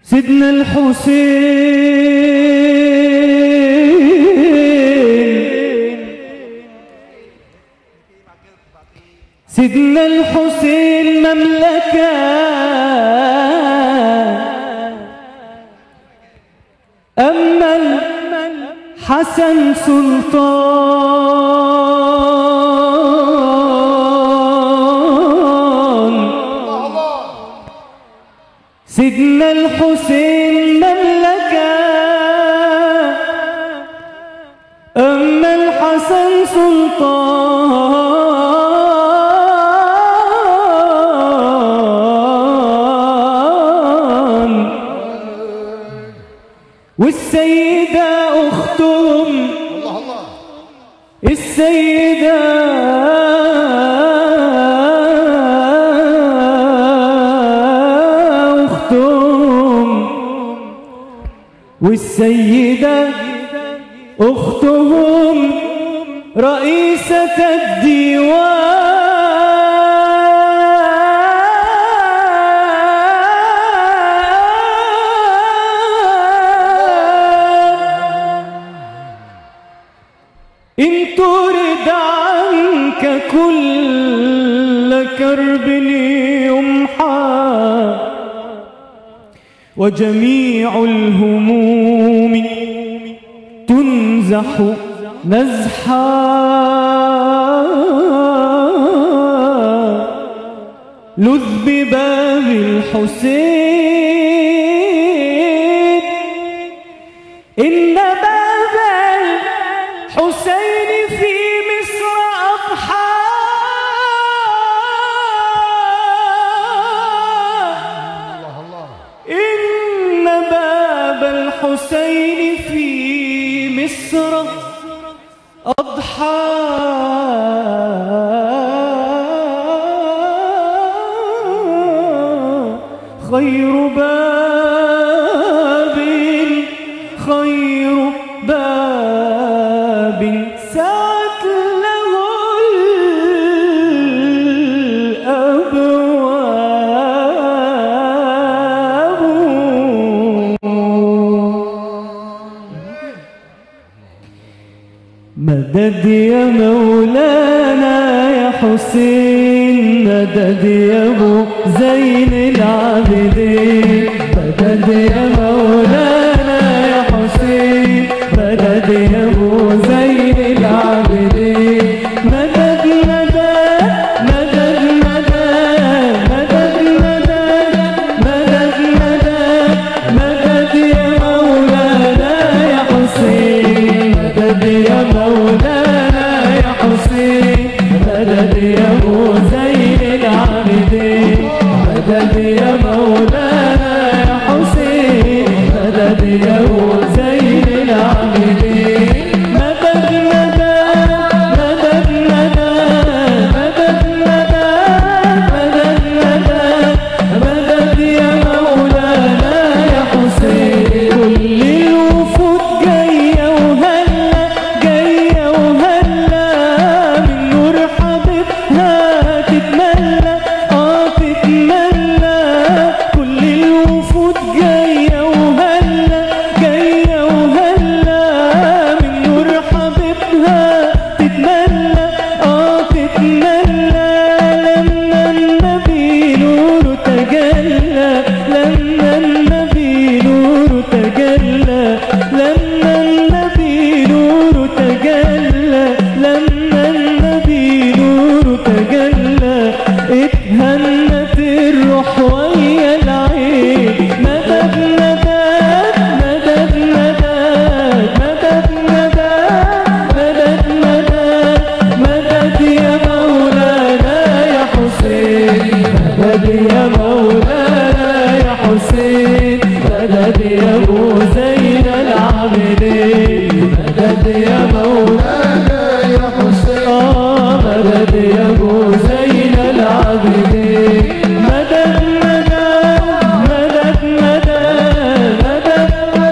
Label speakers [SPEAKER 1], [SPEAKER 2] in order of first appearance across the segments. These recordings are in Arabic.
[SPEAKER 1] سيدنا الحسين، سيدنا الحسين مملكة، أما الحسن سلطان. سيدنا الحسين مملكة، أما الحسن سلطان. والسيدة أختهم السيدة أختهم، والسيدة أختهم رئيسة الديوان. إن ترد عنك كل كرب يمحى، وجميع الهموم تنزح نزحا، لذ بباب الحسين، إن باب الحسين في مصر أضحى. إن باب الحسين في مصر أضحى، خير باب خير باب سعت له الأبواب. مدد يا مولانا يا حسين، مدد يا ابو زين العابدين، مدد يا مولانا يا حسين، مدد يا ابو زين العابدين. مدد مدد مدد مدد مدد مدد مدد مدد يا مولانا يا حسين، مدد يا مولانا يا حسين، مدد يا ابو زين العابدين. مدد يا مولانا يا حسين، مدد يا ابو زين العابدين. مدد مدد مدد مدد مدد مدد مدد يا مولانا يا حسين. كل الوفود جاية وهلا جاية وهلا، من نور حبيبها تتملى تتملى. كل الوفود جاية وهلا جاية وهلا، من نور حبيبها تتملى تتملى. لما النبي نوره تجلى، لما النبي نوره تجلى، لما النبي نوره تجلى، لما النبي نوره تجلى، اتهنت الروح ويا العين. مدد مدد مدد مدد مدد مدد مدد يا مولانا يا حسين، مدد يا مولانا يا حسين، مدد يا ابو زين العابدين. مدد يا مولانا يا حسين، مدد يا ابو زين العابدين. مدد مدد مدد مدد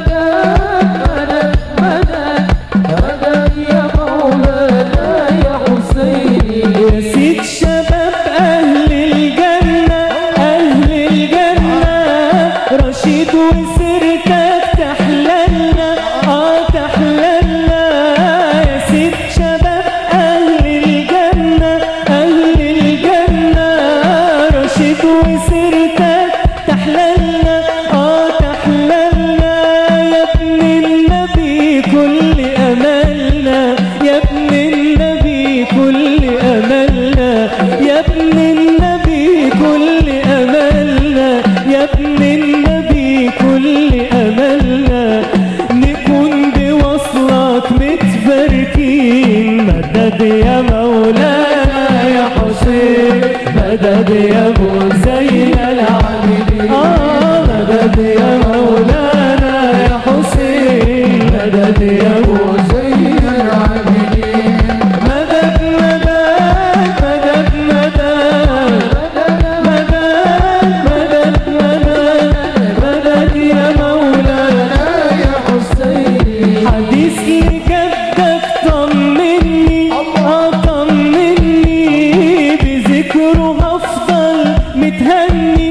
[SPEAKER 1] مدد مدد مدد يا مولانا يا حسين. يا سيد شباب أهل الجنة، أهل الجنة، رشيد مدد يا مولانا يا حسين، مدد يا ابو زين العابدين، مدد مدد مدد مدد مدد مدد مدد يا مولانا يا حسين. حديث لجدك طمني طمني، بذكره هفضل متهني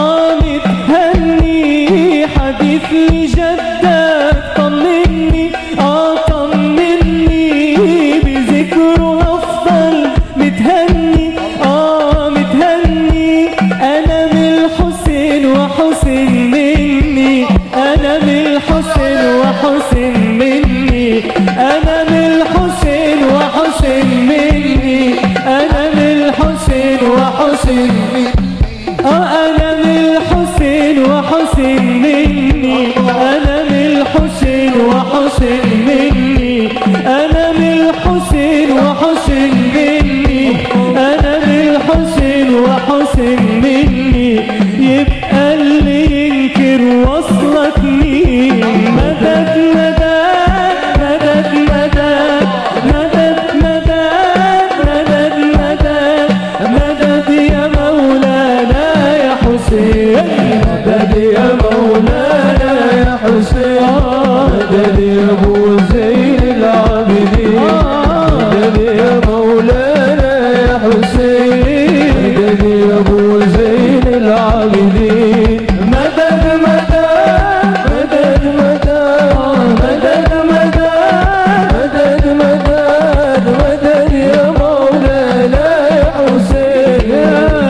[SPEAKER 1] متهني. حديث لجدك طمني طمني، بذكره هفضل متهني متهني. انا من الحسين وحسين مني، انا من الحسين وحسين مني، انا من الحسين وحسين مني، انا من الحسين وحسين مني، انا من الحسين وحسين مني، انا من الحسين وحسين مني، انا من الحسين وحسين مني، انا من الحسين وحسين مني. يبقى اللي ينكر وصلك مين؟ مدد مدد مدد مدد مدد مدد مدد مدد يا مولانا يا حسين، مدد يا مولانا يا حسين، مدد يا ابو زين العابدين، مدد يا مولانا يا حسين، مدد يا ابو زين العابدين، مدد مدد مدد مدد مدد مدد مدد يا مولانا يا حسين. يا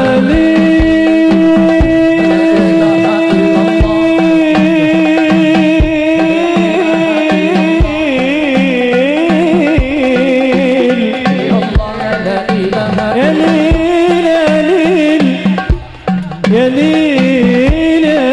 [SPEAKER 1] ليل يا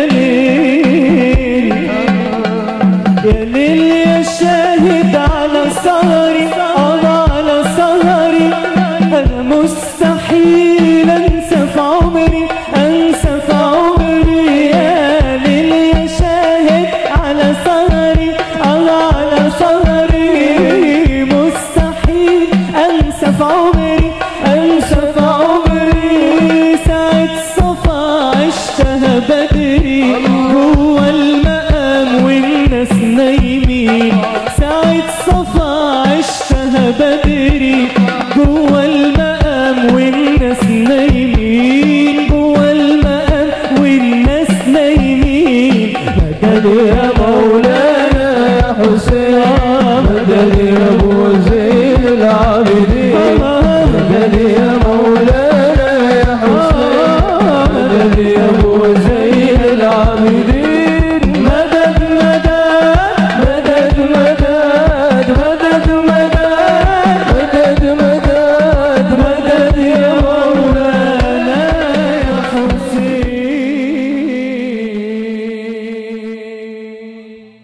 [SPEAKER 1] ليل يا شاهد على سهري، على سهري. أنا مستحيل أنسى في عمري، أنسى في عمري. يا ليل يا شاهد على سهري، على سهري. مستحيل أنسى في عمري، أنسى في عمري. ساعة صفا عشتها بدري جوا المقام والناس نايمين، ساعة صفا عشتها بدري